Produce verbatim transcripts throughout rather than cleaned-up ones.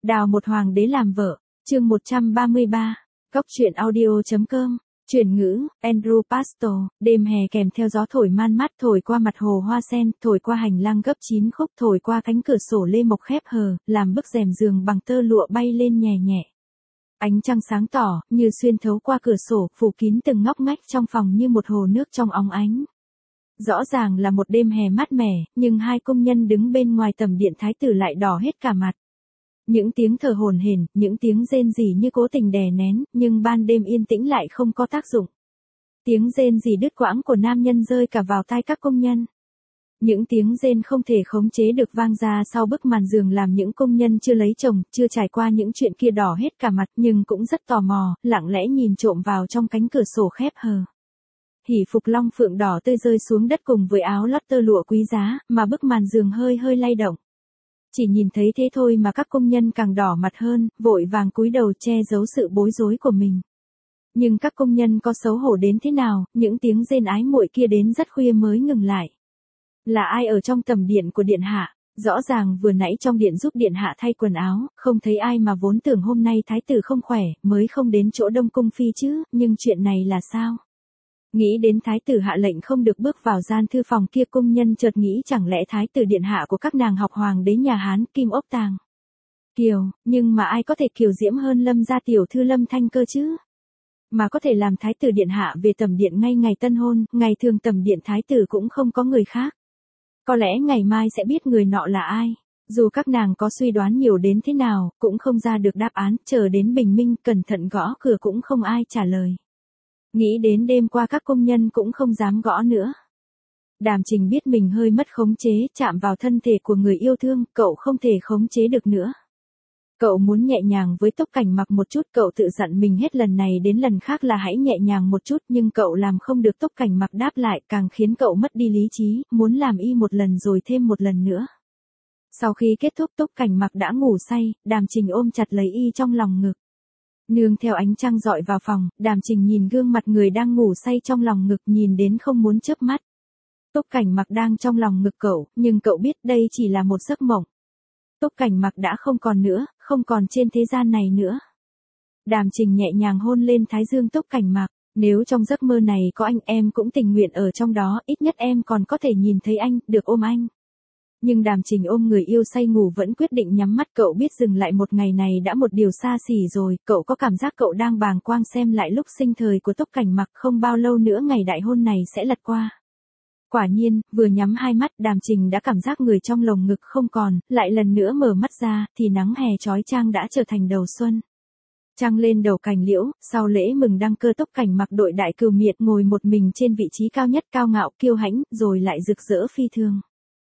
Đào một hoàng đế làm vợ, chương một trăm ba mươi ba, Cóc truyện audio.com, chuyển ngữ, Andrew Pastor, đêm hè kèm theo gió thổi man mát thổi qua mặt hồ hoa sen, thổi qua hành lang gấp chín khúc, thổi qua cánh cửa sổ lê mộc khép hờ, làm bức rèm giường bằng tơ lụa bay lên nhẹ nhẹ. Ánh trăng sáng tỏ, như xuyên thấu qua cửa sổ, phủ kín từng ngóc ngách trong phòng như một hồ nước trong óng ánh. Rõ ràng là một đêm hè mát mẻ, nhưng hai công nhân đứng bên ngoài tầm điện thái tử lại đỏ hết cả mặt. Những tiếng thở hổn hển, những tiếng rên rỉ như cố tình đè nén, nhưng ban đêm yên tĩnh lại không có tác dụng. Tiếng rên rỉ đứt quãng của nam nhân rơi cả vào tai các công nhân. Những tiếng rên không thể khống chế được vang ra sau bức màn giường làm những công nhân chưa lấy chồng, chưa trải qua những chuyện kia đỏ hết cả mặt nhưng cũng rất tò mò, lặng lẽ nhìn trộm vào trong cánh cửa sổ khép hờ. Hỉ phục long phượng đỏ tươi rơi xuống đất cùng với áo lót tơ lụa quý giá, mà bức màn giường hơi hơi lay động. Chỉ nhìn thấy thế thôi mà các công nhân càng đỏ mặt hơn, vội vàng cúi đầu che giấu sự bối rối của mình. Nhưng các công nhân có xấu hổ đến thế nào, những tiếng rên ái muội kia đến rất khuya mới ngừng lại. Là ai ở trong tầm điện của điện hạ? Rõ ràng vừa nãy trong điện giúp điện hạ thay quần áo, không thấy ai mà vốn tưởng hôm nay thái tử không khỏe, mới không đến chỗ Đông Cung phi chứ, nhưng chuyện này là sao? Nghĩ đến thái tử hạ lệnh không được bước vào gian thư phòng kia, công nhân chợt nghĩ chẳng lẽ thái tử điện hạ của các nàng học hoàng đế nhà Hán Kim Ốc Tàng. Kiều, nhưng mà ai có thể kiều diễm hơn Lâm gia tiểu thư Lâm Thanh cơ chứ? Mà có thể làm thái tử điện hạ về tầm điện ngay ngày tân hôn, ngày thường tầm điện thái tử cũng không có người khác. Có lẽ ngày mai sẽ biết người nọ là ai. Dù các nàng có suy đoán nhiều đến thế nào, cũng không ra được đáp án, chờ đến bình minh cẩn thận gõ cửa cũng không ai trả lời. Nghĩ đến đêm qua các công nhân cũng không dám gõ nữa. Đàm Trình biết mình hơi mất khống chế, chạm vào thân thể của người yêu thương, cậu không thể khống chế được nữa. Cậu muốn nhẹ nhàng với Túc Cảnh Mặc một chút, cậu tự dặn mình hết lần này đến lần khác là hãy nhẹ nhàng một chút, nhưng cậu làm không được. Túc Cảnh Mặc đáp lại càng khiến cậu mất đi lý trí, muốn làm y một lần rồi thêm một lần nữa. Sau khi kết thúc Túc Cảnh Mặc đã ngủ say, Đàm Trình ôm chặt lấy y trong lòng ngực. Nương theo ánh trăng dọi vào phòng, Đàm Trình nhìn gương mặt người đang ngủ say trong lòng ngực, nhìn đến không muốn chớp mắt. Túc Cảnh Mặc đang trong lòng ngực cậu, nhưng cậu biết đây chỉ là một giấc mộng. Túc Cảnh Mặc đã không còn nữa, không còn trên thế gian này nữa. Đàm Trình nhẹ nhàng hôn lên thái dương Túc Cảnh Mặc, nếu trong giấc mơ này có anh em cũng tình nguyện ở trong đó, ít nhất em còn có thể nhìn thấy anh, được ôm anh. Nhưng Đàm Trình ôm người yêu say ngủ vẫn quyết định nhắm mắt, cậu biết dừng lại một ngày này đã một điều xa xỉ rồi, cậu có cảm giác cậu đang bàng quang xem lại lúc sinh thời của Túc Cảnh Mặc, không bao lâu nữa ngày đại hôn này sẽ lật qua. Quả nhiên, vừa nhắm hai mắt Đàm Trình đã cảm giác người trong lồng ngực không còn, lại lần nữa mở mắt ra, thì nắng hè chói chang đã trở thành đầu xuân. Trăng lên đầu cành liễu, sau lễ mừng đăng cơ Túc Cảnh Mặc đội đại cừu miệt ngồi một mình trên vị trí cao nhất, cao ngạo kiêu hãnh, rồi lại rực rỡ phi thường.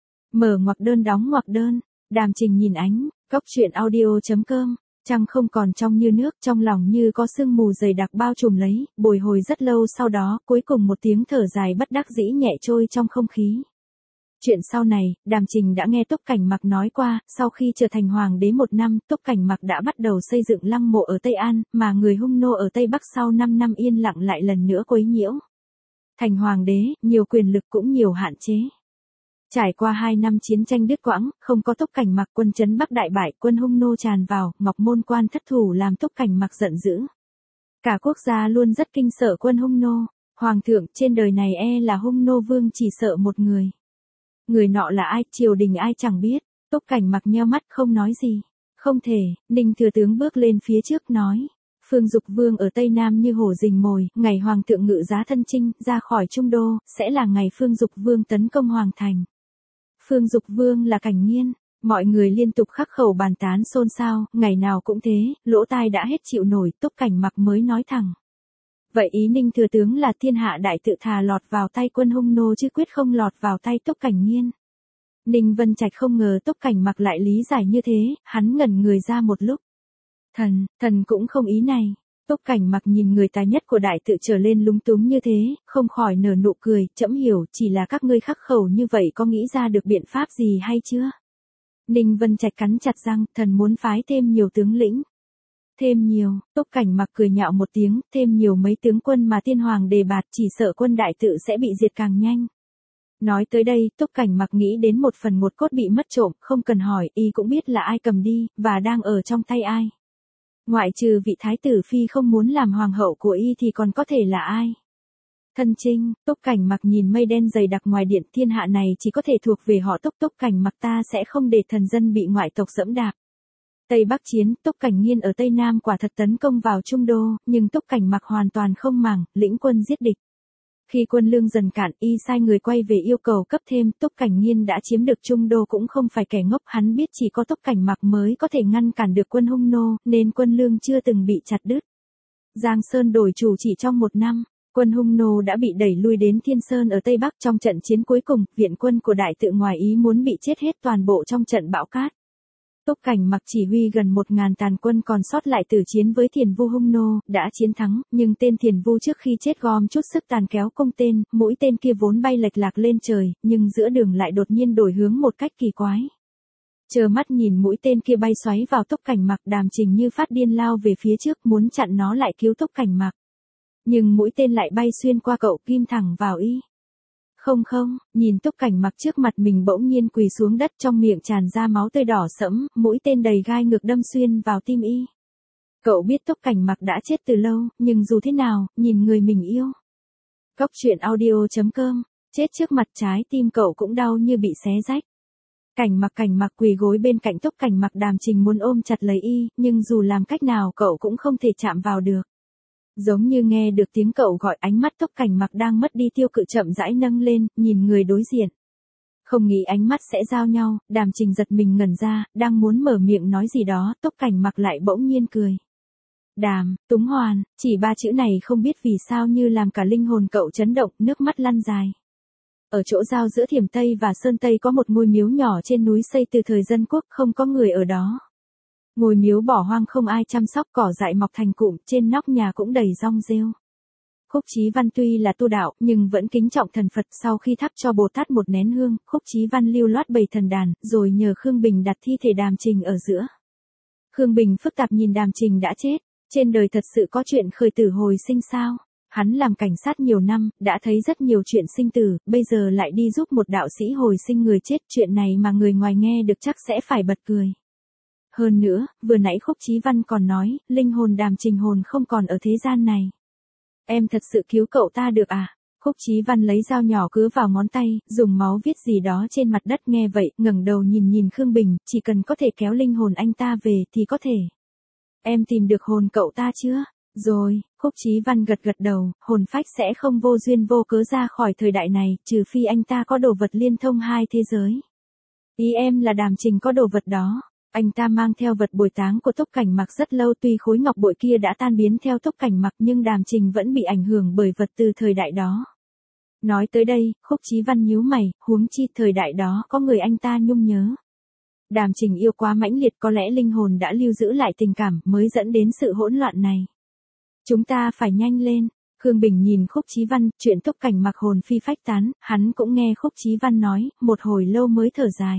Mở ngoặc đơn đóng ngoặc đơn, Đàm Trình nhìn ánh, Cóc truyện audio.com, trăng không còn trong như nước, trong lòng như có sương mù dày đặc bao trùm lấy, bồi hồi rất lâu sau đó, cuối cùng một tiếng thở dài bất đắc dĩ nhẹ trôi trong không khí. Chuyện sau này, Đàm Trình đã nghe Túc Cảnh Mặc nói qua, sau khi trở thành hoàng đế một năm, Túc Cảnh Mặc đã bắt đầu xây dựng lăng mộ ở Tây An, mà người hung nô ở Tây Bắc sau năm năm yên lặng lại lần nữa quấy nhiễu. Thành hoàng đế, nhiều quyền lực cũng nhiều hạn chế. Trải qua hai năm chiến tranh đứt quãng, không có Túc Cảnh Mặc, quân trấn Bắc đại bại, quân hung nô tràn vào, Ngọc Môn Quan thất thủ làm Túc Cảnh Mặc giận dữ. Cả quốc gia luôn rất kinh sợ quân hung nô, hoàng thượng trên đời này e là hung nô vương chỉ sợ một người. Người nọ là ai, triều đình ai chẳng biết. Túc Cảnh Mặc nheo mắt không nói gì. Không thể, Ninh thừa tướng bước lên phía trước nói. Phương Dục Vương ở Tây Nam như hổ rình mồi, ngày hoàng thượng ngự giá thân chinh ra khỏi Trung Đô, sẽ là ngày Phương Dục Vương tấn công hoàng thành. Phương Dục Vương là Cảnh Nghiên, mọi người liên tục khắc khẩu bàn tán xôn xao, ngày nào cũng thế, lỗ tai đã hết chịu nổi, Túc Cảnh Mặc mới nói thẳng. Vậy ý Ninh thừa tướng là thiên hạ đại tự thà lọt vào tay quân hung nô chứ quyết không lọt vào tay Túc Cảnh Nghiên. Ninh Vân Trạch không ngờ Túc Cảnh Mặc lại lý giải như thế, hắn ngẩn người ra một lúc. Thần, thần cũng không ý này. Túc Cảnh Mặc nhìn người tài nhất của đại tự trở lên lúng túng như thế, không khỏi nở nụ cười, trẫm hiểu, chỉ là các ngươi khắc khẩu như vậy có nghĩ ra được biện pháp gì hay chưa? Ninh Vân Trạch cắn chặt răng, thần muốn phái thêm nhiều tướng lĩnh. Thêm nhiều, Túc Cảnh Mặc cười nhạo một tiếng, thêm nhiều mấy tướng quân mà tiên hoàng đề bạt, chỉ sợ quân đại tự sẽ bị diệt càng nhanh. Nói tới đây, Túc Cảnh Mặc nghĩ đến một phần một cốt bị mất trộm, không cần hỏi, y cũng biết là ai cầm đi, và đang ở trong tay ai. Ngoại trừ vị thái tử phi không muốn làm hoàng hậu của y thì còn có thể là ai? Thân Trinh. Túc Cảnh Mặc nhìn mây đen dày đặc ngoài điện, thiên hạ này chỉ có thể thuộc về họ Túc. Túc Cảnh Mặc ta sẽ không để thần dân bị ngoại tộc dẫm đạp. Tây Bắc chiến, Túc Cảnh Nghiên ở Tây Nam quả thật tấn công vào Trung Đô, nhưng Túc Cảnh Mặc hoàn toàn không màng, lĩnh quân giết địch. Khi quân lương dần cạn, y sai người quay về yêu cầu cấp thêm, Túc Cảnh Nghiên đã chiếm được Trung Đô cũng không phải kẻ ngốc, hắn biết chỉ có Túc Cảnh Mặc mới có thể ngăn cản được quân Hung Nô, nên quân lương chưa từng bị chặt đứt. Giang Sơn đổi chủ chỉ trong một năm, quân Hung Nô đã bị đẩy lui đến Thiên Sơn ở Tây Bắc. Trong trận chiến cuối cùng, viện quân của đại tự ngoài ý muốn bị chết hết toàn bộ trong trận bão cát. Túc Cảnh Mặc chỉ huy gần một ngàn tàn quân còn sót lại tử chiến với Thiền Vu Hung Nô, đã chiến thắng, nhưng tên Thiền Vu trước khi chết gom chút sức tàn kéo cung tên, mũi tên kia vốn bay lệch lạc lên trời, nhưng giữa đường lại đột nhiên đổi hướng một cách kỳ quái. Chờ mắt nhìn mũi tên kia bay xoáy vào Túc Cảnh Mặc, Đàm Trình như phát điên lao về phía trước muốn chặn nó lại cứu Túc Cảnh Mặc. Nhưng mũi tên lại bay xuyên qua cậu, kim thẳng vào y. Không không, nhìn Túc Cảnh Mặc trước mặt mình bỗng nhiên quỳ xuống đất, trong miệng tràn ra máu tươi đỏ sẫm, mũi tên đầy gai ngược đâm xuyên vào tim y. Cậu biết Túc Cảnh Mặc đã chết từ lâu, nhưng dù thế nào, nhìn người mình yêu. Cốc truyện audio chấm com, chết trước mặt trái tim cậu cũng đau như bị xé rách. Cảnh Mặc Cảnh Mặc quỳ gối bên cạnh Túc Cảnh Mặc, Đàm Trình muốn ôm chặt lấy y, nhưng dù làm cách nào cậu cũng không thể chạm vào được. Giống như nghe được tiếng cậu gọi, ánh mắt Túc Cảnh Mặc đang mất đi tiêu cự chậm rãi nâng lên, nhìn người đối diện. Không nghĩ ánh mắt sẽ giao nhau, Đàm Trình giật mình ngẩn ra, đang muốn mở miệng nói gì đó, Túc Cảnh Mặc lại bỗng nhiên cười. Đàm, Túng Hoàn, chỉ ba chữ này không biết vì sao như làm cả linh hồn cậu chấn động, nước mắt lăn dài. Ở chỗ giao giữa Thiểm Tây và Sơn Tây có một ngôi miếu nhỏ trên núi xây từ thời dân quốc, không có người ở đó. Ngôi miếu bỏ hoang không ai chăm sóc, cỏ dại mọc thành cụm, trên nóc nhà cũng đầy rong rêu. Khúc Chí Văn tuy là tu đạo, nhưng vẫn kính trọng thần Phật. Sau khi thắp cho Bồ Tát một nén hương, Khúc Chí Văn lưu loát bày thần đàn, rồi nhờ Khương Bình đặt thi thể Đàm Trình ở giữa. Khương Bình phức tạp nhìn Đàm Trình đã chết. Trên đời thật sự có chuyện khởi tử hồi sinh sao? Hắn làm cảnh sát nhiều năm, đã thấy rất nhiều chuyện sinh tử, bây giờ lại đi giúp một đạo sĩ hồi sinh người chết. Chuyện này mà người ngoài nghe được chắc sẽ phải bật cười. Hơn nữa, vừa nãy Khúc Chí Văn còn nói, linh hồn Đàm Trình hồn không còn ở thế gian này. Em thật sự cứu cậu ta được à? Khúc Chí Văn lấy dao nhỏ cứa vào ngón tay, dùng máu viết gì đó trên mặt đất, nghe vậy, ngẩng đầu nhìn nhìn Khương Bình, chỉ cần có thể kéo linh hồn anh ta về thì có thể. Em tìm được hồn cậu ta chưa? Rồi, Khúc Chí Văn gật gật đầu, hồn phách sẽ không vô duyên vô cớ ra khỏi thời đại này, trừ phi anh ta có đồ vật liên thông hai thế giới. Ý em là Đàm Trình có đồ vật đó. Anh ta mang theo vật bồi táng của Túc Cảnh Mặc rất lâu, tuy khối ngọc bội kia đã tan biến theo Túc Cảnh Mặc nhưng Đàm Trình vẫn bị ảnh hưởng bởi vật từ thời đại đó. Nói tới đây, Khúc Chí Văn nhíu mày, huống chi thời đại đó có người anh ta nhung nhớ. Đàm Trình yêu quá mãnh liệt, có lẽ linh hồn đã lưu giữ lại tình cảm mới dẫn đến sự hỗn loạn này. Chúng ta phải nhanh lên. Khương Bình nhìn Khúc Chí Văn, chuyện Túc Cảnh Mặc hồn phi phách tán, hắn cũng nghe Khúc Chí Văn nói, một hồi lâu mới thở dài.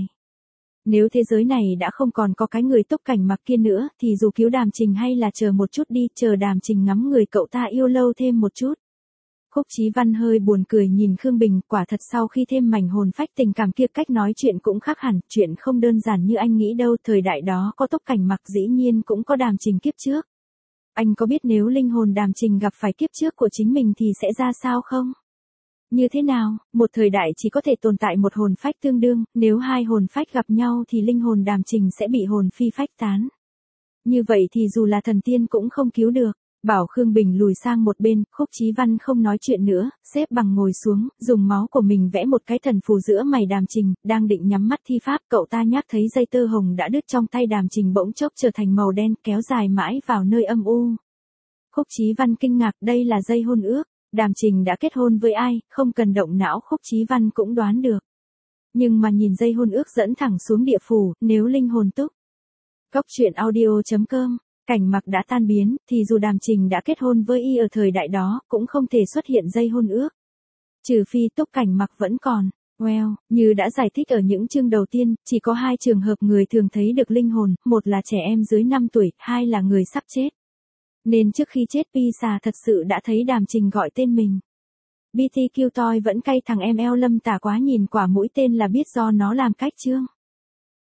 Nếu thế giới này đã không còn có cái người Túc Cảnh Mặc kia nữa, thì dù cứu Đàm Trình hay là chờ một chút đi, chờ Đàm Trình ngắm người cậu ta yêu lâu thêm một chút. Khúc Chí Văn hơi buồn cười nhìn Khương Bình, quả thật sau khi thêm mảnh hồn phách tình cảm kia, cách nói chuyện cũng khác hẳn, chuyện không đơn giản như anh nghĩ đâu, thời đại đó có Túc Cảnh Mặc dĩ nhiên cũng có Đàm Trình kiếp trước. Anh có biết nếu linh hồn Đàm Trình gặp phải kiếp trước của chính mình thì sẽ ra sao không? Như thế nào, một thời đại chỉ có thể tồn tại một hồn phách tương đương, nếu hai hồn phách gặp nhau thì linh hồn Đàm Trình sẽ bị hồn phi phách tán. Như vậy thì dù là thần tiên cũng không cứu được. Bảo Khương Bình lùi sang một bên, Khúc Chí Văn không nói chuyện nữa, xếp bằng ngồi xuống, dùng máu của mình vẽ một cái thần phù giữa mày Đàm Trình, đang định nhắm mắt thi pháp, cậu ta nhác thấy dây tơ hồng đã đứt trong tay Đàm Trình bỗng chốc trở thành màu đen, kéo dài mãi vào nơi âm u. Khúc Chí Văn kinh ngạc, đây là dây hôn ước. Đàm Trình đã kết hôn với ai, không cần động não Khúc Chí Văn cũng đoán được. Nhưng mà nhìn dây hôn ước dẫn thẳng xuống địa phủ, nếu linh hồn Túc. Cốc truyện audio chấm com, Cảnh Mặc đã tan biến, thì dù Đàm Trình đã kết hôn với y ở thời đại đó, cũng không thể xuất hiện dây hôn ước. Trừ phi Túc Cảnh Mặc vẫn còn. Well, như đã giải thích ở những chương đầu tiên, chỉ có hai trường hợp người thường thấy được linh hồn, một là trẻ em dưới năm tuổi, hai là người sắp chết. Nên trước khi chết Pi Xà thật sự đã thấy Đàm Trình gọi tên mình. bê tê quy Toy vẫn cay thằng em eo Lâm Tả quá nhìn quả mũi tên là biết do nó làm cách chương.